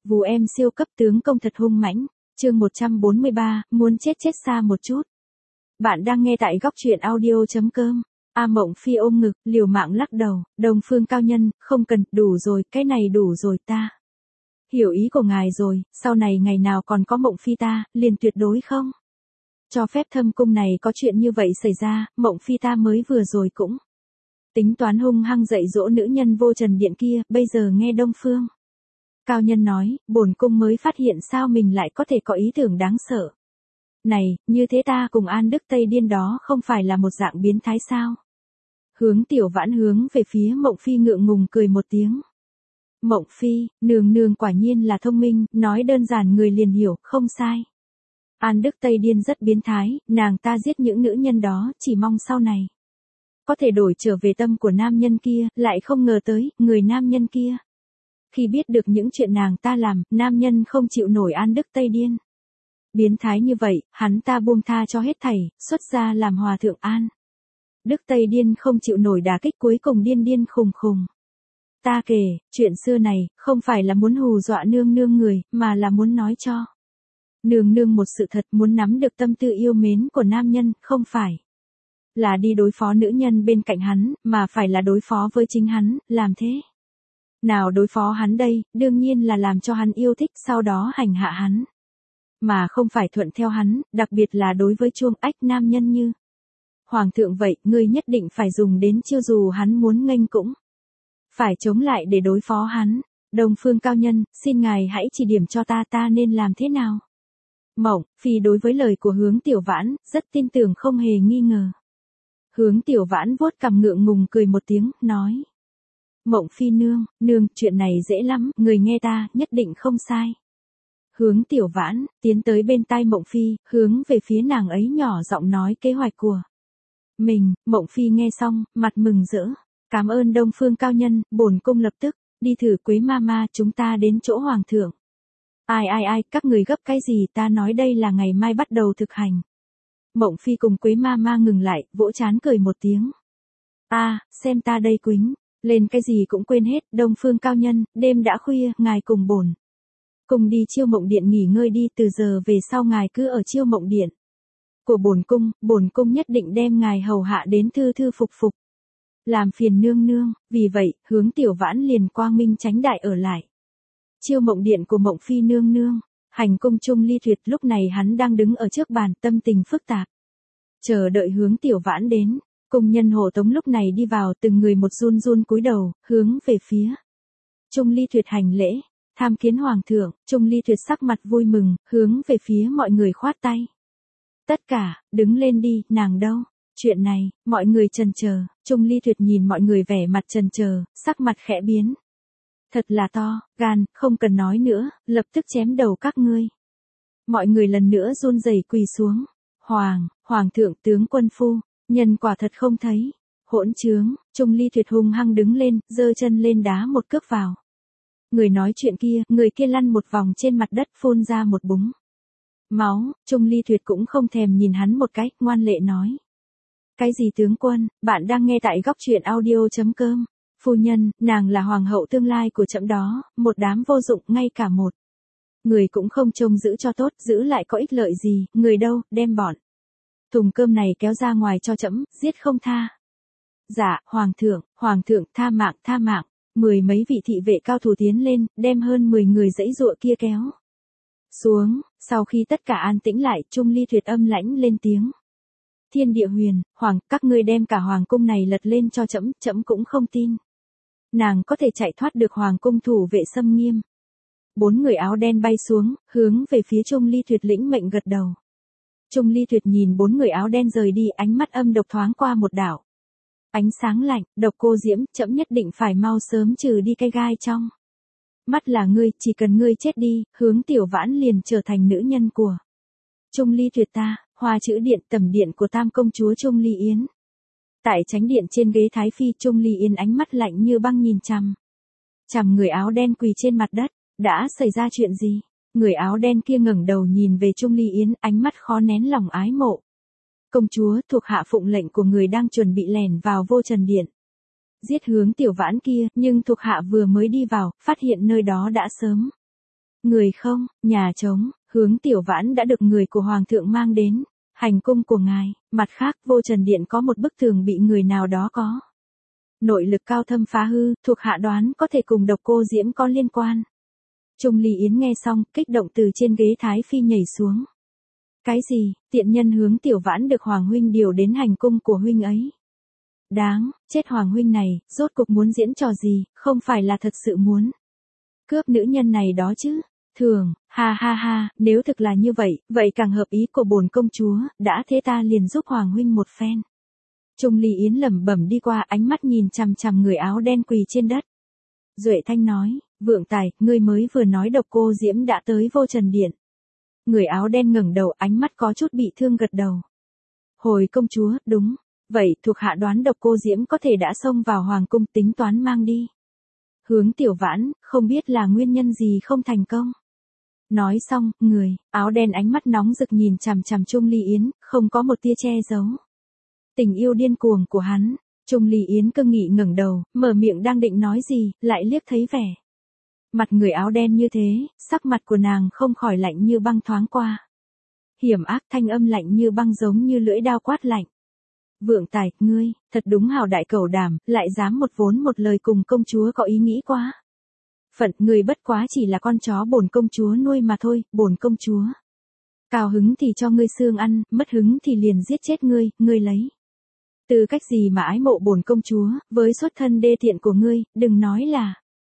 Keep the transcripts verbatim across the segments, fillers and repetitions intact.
Vù em siêu cấp tướng công thật hung mãnh. Chương một trăm bốn mươi ba, muốn chết chết xa một chút. Bạn đang nghe tại góc truyện audio chấm com. A Mộng Phi ôm ngực, liều mạng lắc đầu, Đông Phương cao nhân, không cần, đủ rồi, cái này đủ rồi ta. Hiểu ý của ngài rồi, sau này ngày nào còn có Mộng Phi ta, liền tuyệt đối không. Cho phép thâm cung này có chuyện như vậy xảy ra, Mộng Phi ta mới vừa rồi cũng. Tính toán hung hăng dạy dỗ nữ nhân vô trần điện kia, bây giờ nghe Đông Phương cao nhân nói, bổn cung mới phát hiện sao mình lại có thể có ý tưởng đáng sợ. Này, như thế ta cùng An Đức Tây điên đó không phải là một dạng biến thái sao? Hướng Tiểu Vãn hướng về phía Mộng Phi ngượng ngùng cười một tiếng. Mộng Phi, nương nương quả nhiên là thông minh, nói đơn giản người liền hiểu, không sai. An Đức Tây điên rất biến thái, nàng ta giết những nữ nhân đó, chỉ mong sau này có thể đổi trở về tâm của nam nhân kia, lại không ngờ tới, người nam nhân kia. Khi biết được những chuyện nàng ta làm, nam nhân không chịu nổi An Đức Tây điên. Biến thái như vậy, hắn ta buông tha cho hết thảy, xuất gia làm hòa thượng An. Đức Tây điên không chịu nổi đả kích cuối cùng điên điên khùng khùng. Ta kể, chuyện xưa này, không phải là muốn hù dọa nương nương người, mà là muốn nói cho nương nương một sự thật, muốn nắm được tâm tư yêu mến của nam nhân, không phải là đi đối phó nữ nhân bên cạnh hắn, mà phải là đối phó với chính hắn, làm thế nào đối phó hắn đây, đương nhiên là làm cho hắn yêu thích, sau đó hành hạ hắn. Mà không phải thuận theo hắn, đặc biệt là đối với chuông ách nam nhân như Hoàng thượng vậy, ngươi nhất định phải dùng đến chiêu dù hắn muốn nghênh cũng phải chống lại để đối phó hắn. Đông Phương cao nhân, xin ngài hãy chỉ điểm cho ta ta nên làm thế nào. Mộng Phi đối với lời của Hướng Tiểu Vãn, rất tin tưởng không hề nghi ngờ. Hướng Tiểu Vãn vuốt cằm ngượng ngùng cười một tiếng, nói. Mộng Phi nương, nương, chuyện này dễ lắm, người nghe ta, nhất định không sai. Hướng Tiểu Vãn, tiến tới bên tai Mộng Phi, hướng về phía nàng ấy nhỏ giọng nói kế hoạch của mình. Mộng Phi nghe xong, mặt mừng rỡ. Cảm ơn Đông Phương cao nhân, bổn cung lập tức đi thử Quế ma ma, chúng ta đến chỗ hoàng thượng. Ai ai ai, các người gấp cái gì, ta nói đây là ngày mai bắt đầu thực hành. Mộng Phi cùng Quế ma ma ngừng lại, vỗ trán cười một tiếng. A, à, xem ta đây quýnh, lên cái gì cũng quên hết. Đông Phương cao nhân, đêm đã khuya, ngài cùng bổn cùng đi Chiêu Mộng Điện nghỉ ngơi đi, từ giờ về sau ngài cứ ở Chiêu Mộng Điện của bổn cung, bổn cung nhất định đem ngài hầu hạ đến thư thư phục phục. Làm phiền nương nương, vì vậy, Hướng Tiểu Vãn liền quang minh chánh đại ở lại Chiêu Mộng Điện của Mộng Phi nương nương. Hành cung chung Ly Tuyệt lúc này hắn đang đứng ở trước bàn, tâm tình phức tạp, chờ đợi Hướng Tiểu Vãn đến. Cung nhân hộ tống lúc này đi vào, từng người một run run cúi đầu, hướng về phía Chung Ly Tuyệt hành lễ. Tham kiến hoàng thượng. Chung Ly Tuyệt sắc mặt vui mừng, hướng về phía mọi người khoát tay. Tất cả, đứng lên đi, nàng đâu? Chuyện này, mọi người chần chờ. Chung Ly Tuyệt nhìn mọi người vẻ mặt chần chờ, sắc mặt khẽ biến. Thật là to, gan, không cần nói nữa, lập tức chém đầu các ngươi. Mọi người lần nữa run rẩy quỳ xuống. Hoàng, hoàng thượng tướng quân phu, nhân quả thật không thấy. Hỗn trướng. Chung Ly Tuyệt hung hăng đứng lên, giơ chân lên đá một cước vào người nói chuyện kia, người kia lăn một vòng trên mặt đất, phun ra một búng máu. Chung Ly Tuyệt cũng không thèm nhìn hắn một cái, ngoan lệ nói. Cái gì tướng quân, bạn đang nghe tại góc truyện audio chấm com. Phu nhân, nàng là hoàng hậu tương lai của trẫm đó, một đám vô dụng, ngay cả một người cũng không trông giữ cho tốt, giữ lại có ích lợi gì, người đâu, đem bọn thùng cơm này kéo ra ngoài cho trẫm, giết không tha. Dạ, hoàng thượng, hoàng thượng, tha mạng, tha mạng. Mười mấy vị thị vệ cao thủ tiến lên, đem hơn mười người dãy dụa kia kéo xuống. Sau khi tất cả an tĩnh lại, Chung Ly Tuyệt âm lãnh lên tiếng. Thiên địa huyền, hoàng, các ngươi đem cả hoàng cung này lật lên cho trẫm, trẫm cũng không tin nàng có thể chạy thoát được hoàng cung thủ vệ xâm nghiêm. Bốn người áo đen bay xuống, hướng về phía Chung Ly Tuyệt lĩnh mệnh gật đầu. Chung Ly Tuyệt nhìn bốn người áo đen rời đi, ánh mắt âm độc thoáng qua một đảo ánh sáng lạnh. Độc Cô Diễm, trẫm nhất định phải mau sớm trừ đi cái gai trong mắt là ngươi, chỉ cần ngươi chết đi, Hướng Tiểu Vãn liền trở thành nữ nhân của Chung Ly Tuyệt ta. Hoa Chữ Điện, tẩm điện của Tam công chúa Chung Ly Yến. Tại chánh điện trên ghế thái phi, Chung Ly Yến ánh mắt lạnh như băng nhìn chằm chằm người áo đen quỳ trên mặt đất. Đã xảy ra chuyện gì? Người áo đen kia ngẩng đầu nhìn về Chung Ly Yến, ánh mắt khó nén lòng ái mộ. Công chúa, thuộc hạ phụng lệnh của người đang chuẩn bị lẻn vào Vô Trần Điện giết Hướng Tiểu Vãn kia, nhưng thuộc hạ vừa mới đi vào, phát hiện nơi đó đã sớm Người không, nhà trống, Hướng Tiểu Vãn đã được người của Hoàng thượng mang đến. Hành cung của ngài, mặt khác vô trần điện có một bức tường bị người nào đó có. Nội lực cao thâm phá hư, thuộc hạ đoán có thể cùng độc cô Diễm có liên quan. Trung Ly Yến nghe xong, kích động từ trên ghế Thái Phi nhảy xuống. Cái gì, tiện nhân Hướng Tiểu Vãn được Hoàng huynh điều đến hành cung của huynh ấy. Đáng, chết Hoàng huynh này, rốt cục muốn diễn trò gì, không phải là thật sự muốn cướp nữ nhân này đó chứ. Thường, ha ha ha, nếu thực là như vậy, vậy càng hợp ý của bổn công chúa, đã thế ta liền giúp Hoàng huynh một phen. Trung Ly Yến lẩm bẩm đi qua, ánh mắt nhìn chằm chằm người áo đen quỳ trên đất. Duệ Thanh nói, Vượng Tài, ngươi mới vừa nói độc cô Diễm đã tới vô trần điện. Người áo đen ngẩng đầu, ánh mắt có chút bị thương gật đầu. Hồi công chúa, đúng, vậy thuộc hạ đoán độc cô Diễm có thể đã xông vào hoàng cung tính toán mang đi. Hướng Tiểu Vãn, không biết là nguyên nhân gì không thành công. Nói xong, người áo đen ánh mắt nóng rực nhìn chằm chằm Trung Ly Yến, không có một tia che giấu tình yêu điên cuồng của hắn. Trung Ly Yến cương nghị ngẩng đầu, mở miệng đang định nói gì, lại liếc thấy vẻ mặt người áo đen như thế, sắc mặt của nàng không khỏi lạnh như băng thoáng qua. Hiểm ác, thanh âm lạnh như băng giống như lưỡi đao quát lạnh. Vượng Tài, ngươi, thật đúng hào đại cẩu đảm, lại dám một vốn một lời cùng công chúa có ý nghĩ quá. Phận, ngươi bất quá chỉ là con chó bổn công chúa nuôi mà thôi, bổn công chúa. Cao hứng thì cho ngươi xương ăn, mất hứng thì liền giết chết ngươi, ngươi lấy tư cách gì mà ái mộ bổn công chúa, với xuất thân đê tiện của ngươi, đừng nói là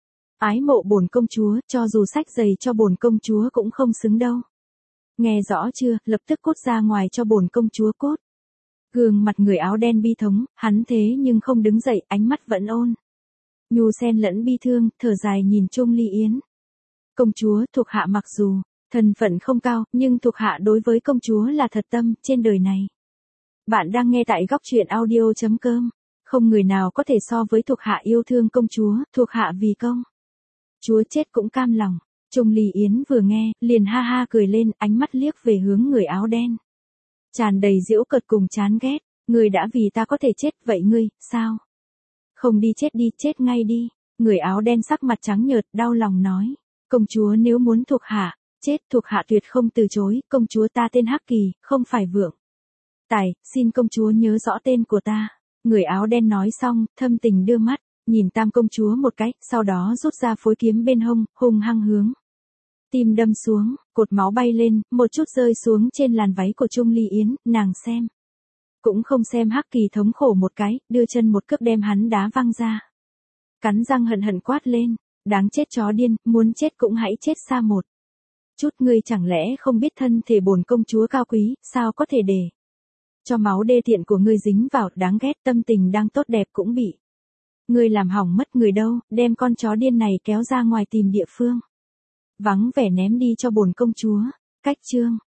ái mộ bổn công chúa, cho dù sách giày cho bổn công chúa cũng không xứng đâu. Nghe rõ chưa, lập tức cút ra ngoài cho bổn công chúa cút. Gương mặt người áo đen bi thống, hắn thế nhưng không đứng dậy, ánh mắt vẫn ôn nhu xen lẫn bi thương, thở dài nhìn Trung Ly Yến. Công chúa, thuộc hạ mặc dù thân phận không cao, nhưng thuộc hạ đối với công chúa là thật tâm, trên đời này. Bạn đang nghe tại góc truyện audio chấm com. Không người nào có thể so với thuộc hạ yêu thương công chúa, thuộc hạ vì công chúa chết cũng cam lòng. Trung Ly Yến vừa nghe, liền ha ha cười lên, ánh mắt liếc về hướng người áo đen. Tràn đầy giễu cợt cùng chán ghét. Ngươi đã vì ta có thể chết, vậy ngươi, sao? Không đi chết đi, chết ngay đi. Người áo đen sắc mặt trắng nhợt, đau lòng nói. Công chúa nếu muốn thuộc hạ chết, thuộc hạ tuyệt không từ chối, công chúa ta tên Hắc Kỳ, không phải Vượng Tài, xin công chúa nhớ rõ tên của ta. Người áo đen nói xong, thâm tình đưa mắt nhìn Tam công chúa một cái, sau đó rút ra phối kiếm bên hông, hung hăng hướng tim đâm xuống, cột máu bay lên, một chút rơi xuống trên làn váy của Trung Ly Yến, nàng xem cũng không xem Hắc Kỳ thống khổ một cái, đưa chân một cước đem hắn đá văng ra. Cắn răng hận hận quát lên, đáng chết chó điên, muốn chết cũng hãy chết xa một chút. Ngươi chẳng lẽ không biết thân thể bổn công chúa cao quý, sao có thể để cho máu đê tiện của ngươi dính vào, đáng ghét, tâm tình đang tốt đẹp cũng bị ngươi làm hỏng mất. Người đâu, đem con chó điên này kéo ra ngoài tìm địa phương vắng vẻ ném đi cho bổn công chúa. Cách chương